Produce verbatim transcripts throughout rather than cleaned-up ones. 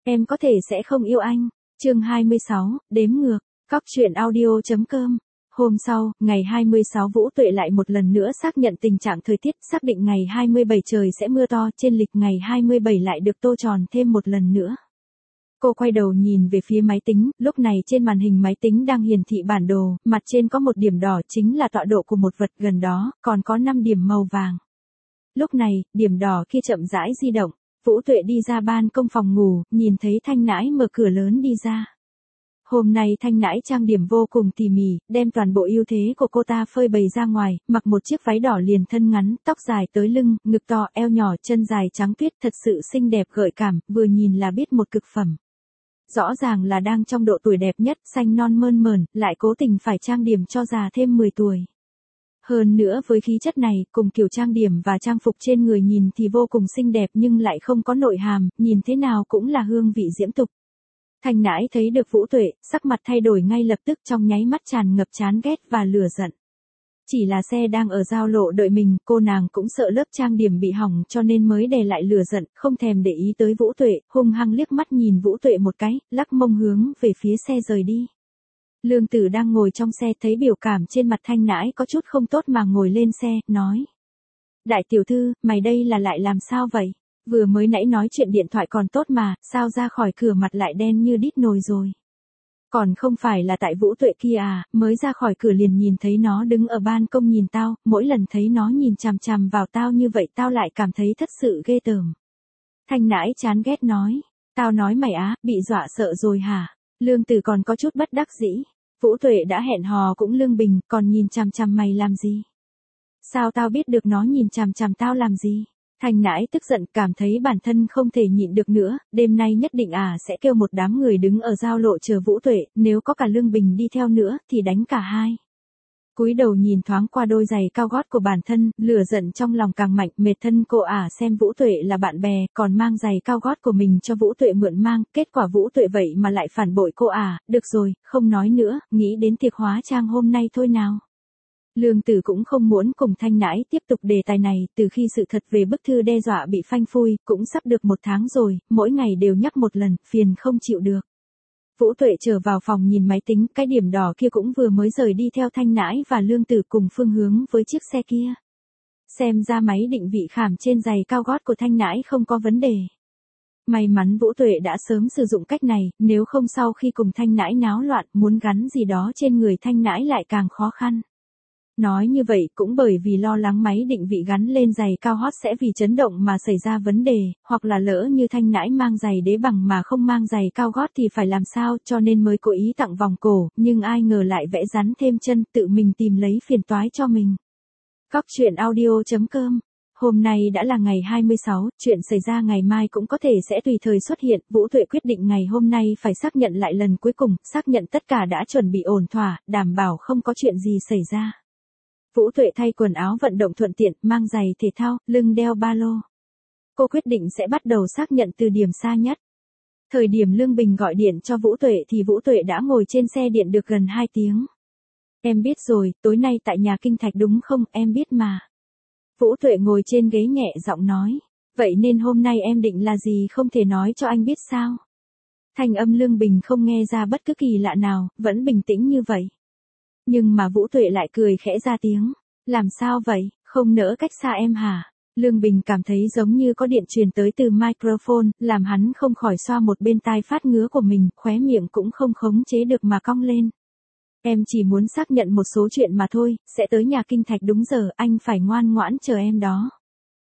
Em có thể sẽ không yêu anh. Chương hai mươi sáu, đếm ngược. Cóc truyện audio chấm com. Hôm sau, ngày hai mươi sáu Vũ Tuệ lại một lần nữa xác nhận tình trạng thời tiết, xác định ngày hai mươi bảy trời sẽ mưa to, trên lịch ngày hai mươi bảy lại được tô tròn thêm một lần nữa. Cô quay đầu nhìn về phía máy tính, lúc này trên màn hình máy tính đang hiển thị bản đồ, mặt trên có một điểm đỏ chính là tọa độ của một vật gần đó, còn có năm điểm màu vàng. Lúc này, điểm đỏ kia chậm rãi di động, Vũ Tuệ đi ra ban công phòng ngủ, nhìn thấy Thanh Nãi mở cửa lớn đi ra. Hôm nay Thanh Nãi trang điểm vô cùng tỉ mỉ, đem toàn bộ ưu thế của cô ta phơi bày ra ngoài, mặc một chiếc váy đỏ liền thân ngắn, tóc dài tới lưng, ngực to, eo nhỏ, chân dài trắng tuyết, thật sự xinh đẹp gợi cảm, vừa nhìn là biết một cực phẩm. Rõ ràng là đang trong độ tuổi đẹp nhất, xanh non mơn mởn, lại cố tình phải trang điểm cho già thêm mười tuổi. Hơn nữa với khí chất này, cùng kiểu trang điểm và trang phục trên người nhìn thì vô cùng xinh đẹp nhưng lại không có nội hàm, nhìn thế nào cũng là hương vị diễm tục. Thanh Nãi thấy được Vũ Tuệ, sắc mặt thay đổi ngay lập tức, trong nháy mắt tràn ngập chán ghét và lửa giận. Chỉ là xe đang ở giao lộ đợi mình, cô nàng cũng sợ lớp trang điểm bị hỏng cho nên mới đè lại lửa giận, không thèm để ý tới Vũ Tuệ, hung hăng liếc mắt nhìn Vũ Tuệ một cái, lắc mông hướng về phía xe rời đi. Lương Tử đang ngồi trong xe thấy biểu cảm trên mặt Thanh Nãi có chút không tốt mà ngồi lên xe, nói. Đại tiểu thư, mày đây là lại làm sao vậy? Vừa mới nãy nói chuyện điện thoại còn tốt mà, sao ra khỏi cửa mặt lại đen như đít nồi rồi? Còn không phải là tại Vũ Tuệ kia à, mới ra khỏi cửa liền nhìn thấy nó đứng ở ban công nhìn tao, mỗi lần thấy nó nhìn chằm chằm vào tao như vậy tao lại cảm thấy thất sự ghê tởm. Thanh Nãi chán ghét nói, tao nói mày á, bị dọa sợ rồi hả? Lương Tử còn có chút bất đắc dĩ, Vũ Tuệ đã hẹn hò cũng lương bình, còn nhìn chằm chằm mày làm gì? Sao tao biết được nó nhìn chằm chằm tao làm gì? Thanh Nãi tức giận, cảm thấy bản thân không thể nhịn được nữa, đêm nay nhất định à sẽ kêu một đám người đứng ở giao lộ chờ Vũ Tuệ, nếu có cả Lương Bình đi theo nữa thì đánh cả hai. Cúi đầu nhìn thoáng qua đôi giày cao gót của bản thân, lửa giận trong lòng càng mạnh, mệt thân cô à xem Vũ Tuệ là bạn bè, còn mang giày cao gót của mình cho Vũ Tuệ mượn mang, kết quả Vũ Tuệ vậy mà lại phản bội cô à, được rồi, không nói nữa, nghĩ đến tiệc hóa trang hôm nay thôi nào. Lương Tử cũng không muốn cùng Thanh Nãi tiếp tục đề tài này, từ khi sự thật về bức thư đe dọa bị phanh phui, cũng sắp được một tháng rồi, mỗi ngày đều nhắc một lần, phiền không chịu được. Vũ Tuệ trở vào phòng nhìn máy tính, cái điểm đỏ kia cũng vừa mới rời đi theo Thanh Nãi và Lương Tử cùng phương hướng với chiếc xe kia. Xem ra máy định vị khảm trên giày cao gót của Thanh Nãi không có vấn đề. May mắn Vũ Tuệ đã sớm sử dụng cách này, nếu không sau khi cùng Thanh Nãi náo loạn, muốn gắn gì đó trên người Thanh Nãi lại càng khó khăn. Nói như vậy cũng bởi vì lo lắng máy định vị gắn lên giày cao gót sẽ vì chấn động mà xảy ra vấn đề, hoặc là lỡ như Thanh Nãi mang giày đế bằng mà không mang giày cao gót thì phải làm sao, cho nên mới cố ý tặng vòng cổ, nhưng ai ngờ lại vẽ rắn thêm chân, tự mình tìm lấy phiền toái cho mình. Cóc truyện audio chấm com. Hôm nay đã là ngày hai mươi sáu, chuyện xảy ra ngày mai cũng có thể sẽ tùy thời xuất hiện, Vũ Tuệ quyết định ngày hôm nay phải xác nhận lại lần cuối cùng, xác nhận tất cả đã chuẩn bị ổn thỏa, đảm bảo không có chuyện gì xảy ra. Vũ Tuệ thay quần áo vận động thuận tiện, mang giày thể thao, lưng đeo ba lô. Cô quyết định sẽ bắt đầu xác nhận từ điểm xa nhất. Thời điểm Lương Bình gọi điện cho Vũ Tuệ thì Vũ Tuệ đã ngồi trên xe điện được gần hai tiếng. Em biết rồi, tối nay tại nhà Kinh Thạch đúng không, em biết mà. Vũ Tuệ ngồi trên ghế nhẹ giọng nói, vậy nên hôm nay em định là gì không thể nói cho anh biết sao? Thanh âm Lương Bình không nghe ra bất cứ kỳ lạ nào, vẫn bình tĩnh như vậy. Nhưng mà Vũ Tuệ lại cười khẽ ra tiếng. Làm sao vậy, không nỡ cách xa em hả? Lương Bình cảm thấy giống như có điện truyền tới từ microphone, làm hắn không khỏi xoa một bên tai phát ngứa của mình, khóe miệng cũng không khống chế được mà cong lên. Em chỉ muốn xác nhận một số chuyện mà thôi, sẽ tới nhà Kinh Thạch đúng giờ, anh phải ngoan ngoãn chờ em đó.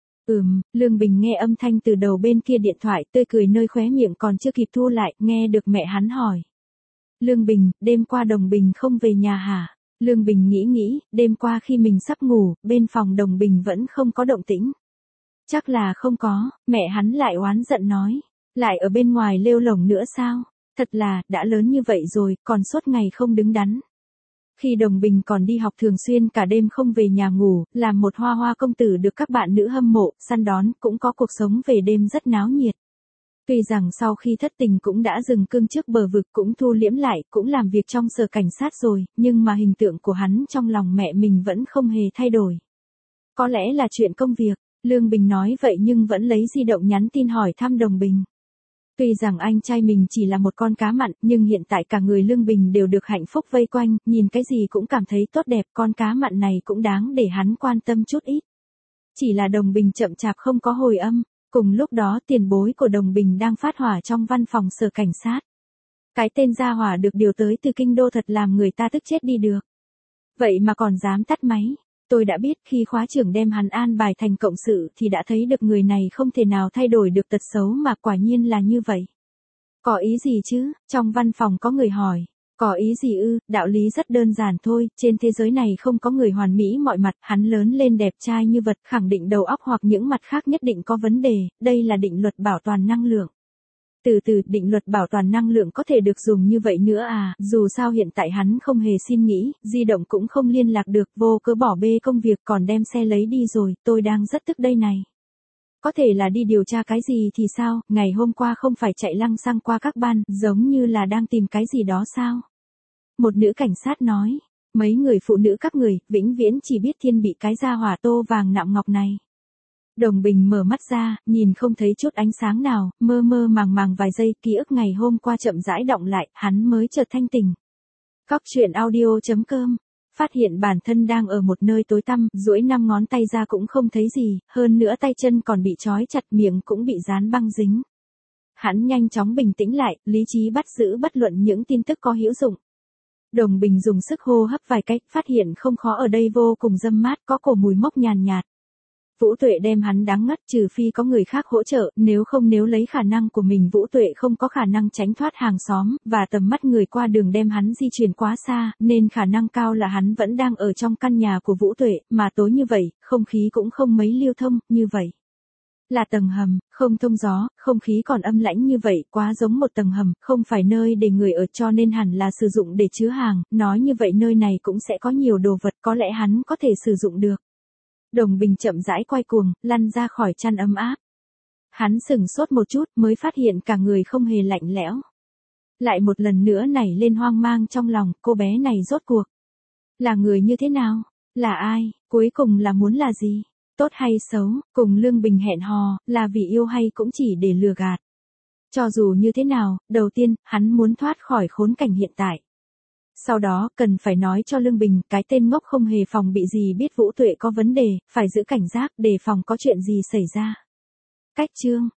Ừm, Lương Bình nghe âm thanh từ đầu bên kia điện thoại, tươi cười nơi khóe miệng còn chưa kịp thu lại, nghe được mẹ hắn hỏi. Lương Bình, đêm qua Đồng Bình không về nhà hả? Lương Bình nghĩ nghĩ, đêm qua khi mình sắp ngủ, bên phòng Đồng Bình vẫn không có động tĩnh. Chắc là không có, mẹ hắn lại oán giận nói. Lại ở bên ngoài lêu lổng nữa sao? Thật là, đã lớn như vậy rồi, còn suốt ngày không đứng đắn. Khi Đồng Bình còn đi học thường xuyên cả đêm không về nhà ngủ, làm một hoa hoa công tử được các bạn nữ hâm mộ, săn đón, cũng có cuộc sống về đêm rất náo nhiệt. Tuy rằng sau khi thất tình cũng đã dừng cương trước bờ vực cũng thu liễm lại, cũng làm việc trong sở cảnh sát rồi, nhưng mà hình tượng của hắn trong lòng mẹ mình vẫn không hề thay đổi. Có lẽ là chuyện công việc, Lương Bình nói vậy nhưng vẫn lấy di động nhắn tin hỏi thăm Đồng Bình. Tuy rằng anh trai mình chỉ là một con cá mặn, nhưng hiện tại cả người Lương Bình đều được hạnh phúc vây quanh, nhìn cái gì cũng cảm thấy tốt đẹp, con cá mặn này cũng đáng để hắn quan tâm chút ít. Chỉ là Đồng Bình chậm chạp không có hồi âm, cùng lúc đó tiền bối của Đồng Bình đang phát hỏa trong văn phòng sở cảnh sát. Cái tên gia hỏa được điều tới từ kinh đô thật làm người ta tức chết đi được. Vậy mà còn dám tắt máy. Tôi đã biết khi khóa trưởng đem hắn an bài thành cộng sự thì đã thấy được người này không thể nào thay đổi được tật xấu mà quả nhiên là như vậy. Có ý gì chứ? Trong văn phòng có người hỏi. Có ý gì ư? Đạo lý rất đơn giản thôi, trên thế giới này không có người hoàn mỹ mọi mặt, hắn lớn lên đẹp trai như vật, khẳng định đầu óc hoặc những mặt khác nhất định có vấn đề, đây là định luật bảo toàn năng lượng. Từ từ, định luật bảo toàn năng lượng có thể được dùng như vậy nữa à, dù sao hiện tại hắn không hề xin nghỉ, di động cũng không liên lạc được, vô cớ bỏ bê công việc còn đem xe lấy đi rồi, tôi đang rất tức đây này. Có thể là đi điều tra cái gì thì sao, ngày hôm qua không phải chạy lăng xăng qua các ban, giống như là đang tìm cái gì đó sao? Một nữ cảnh sát nói, mấy người phụ nữ các người, vĩnh viễn chỉ biết thiên bị cái gia hỏa tô vàng nạm ngọc này. Đồng Bình mở mắt ra, nhìn không thấy chút ánh sáng nào, mơ mơ màng màng vài giây, ký ức ngày hôm qua chậm rãi động lại, hắn mới chợt thanh tỉnh. Góc truyện audio chấm com, phát hiện bản thân đang ở một nơi tối tăm, duỗi năm ngón tay ra cũng không thấy gì, hơn nữa tay chân còn bị trói chặt, miệng cũng bị dán băng dính. Hắn nhanh chóng bình tĩnh lại, lý trí bắt giữ bất luận những tin tức có hữu dụng. Đồng Bình dùng sức hô hấp vài cách, phát hiện không khó ở đây vô cùng râm mát, có cổ mùi mốc nhàn nhạt. Vũ Tuệ đem hắn đáng ngất, trừ phi có người khác hỗ trợ, nếu không nếu lấy khả năng của mình Vũ Tuệ không có khả năng tránh thoát hàng xóm, và tầm mắt người qua đường đem hắn di chuyển quá xa, nên khả năng cao là hắn vẫn đang ở trong căn nhà của Vũ Tuệ, mà tối như vậy, không khí cũng không mấy lưu thông, như vậy. Là tầng hầm, không thông gió, không khí còn âm lãnh như vậy, quá giống một tầng hầm, không phải nơi để người ở cho nên hẳn là sử dụng để chứa hàng, nói như vậy nơi này cũng sẽ có nhiều đồ vật có lẽ hắn có thể sử dụng được. Đồng Bình chậm rãi quay cuồng, lăn ra khỏi chăn ấm áp. Hắn sững sốt một chút mới phát hiện cả người không hề lạnh lẽo. Lại một lần nữa nảy lên hoang mang trong lòng, cô bé này rốt cuộc. Là người như thế nào? Là ai? Cuối cùng là muốn là gì? Tốt hay xấu? Cùng Lương Bình hẹn hò, là vì yêu hay cũng chỉ để lừa gạt? Cho dù như thế nào, đầu tiên, hắn muốn thoát khỏi khốn cảnh hiện tại. Sau đó, cần phải nói cho Lương Bình, cái tên ngốc không hề phòng bị gì biết Vũ Tuệ có vấn đề, phải giữ cảnh giác, đề phòng có chuyện gì xảy ra. Cách chương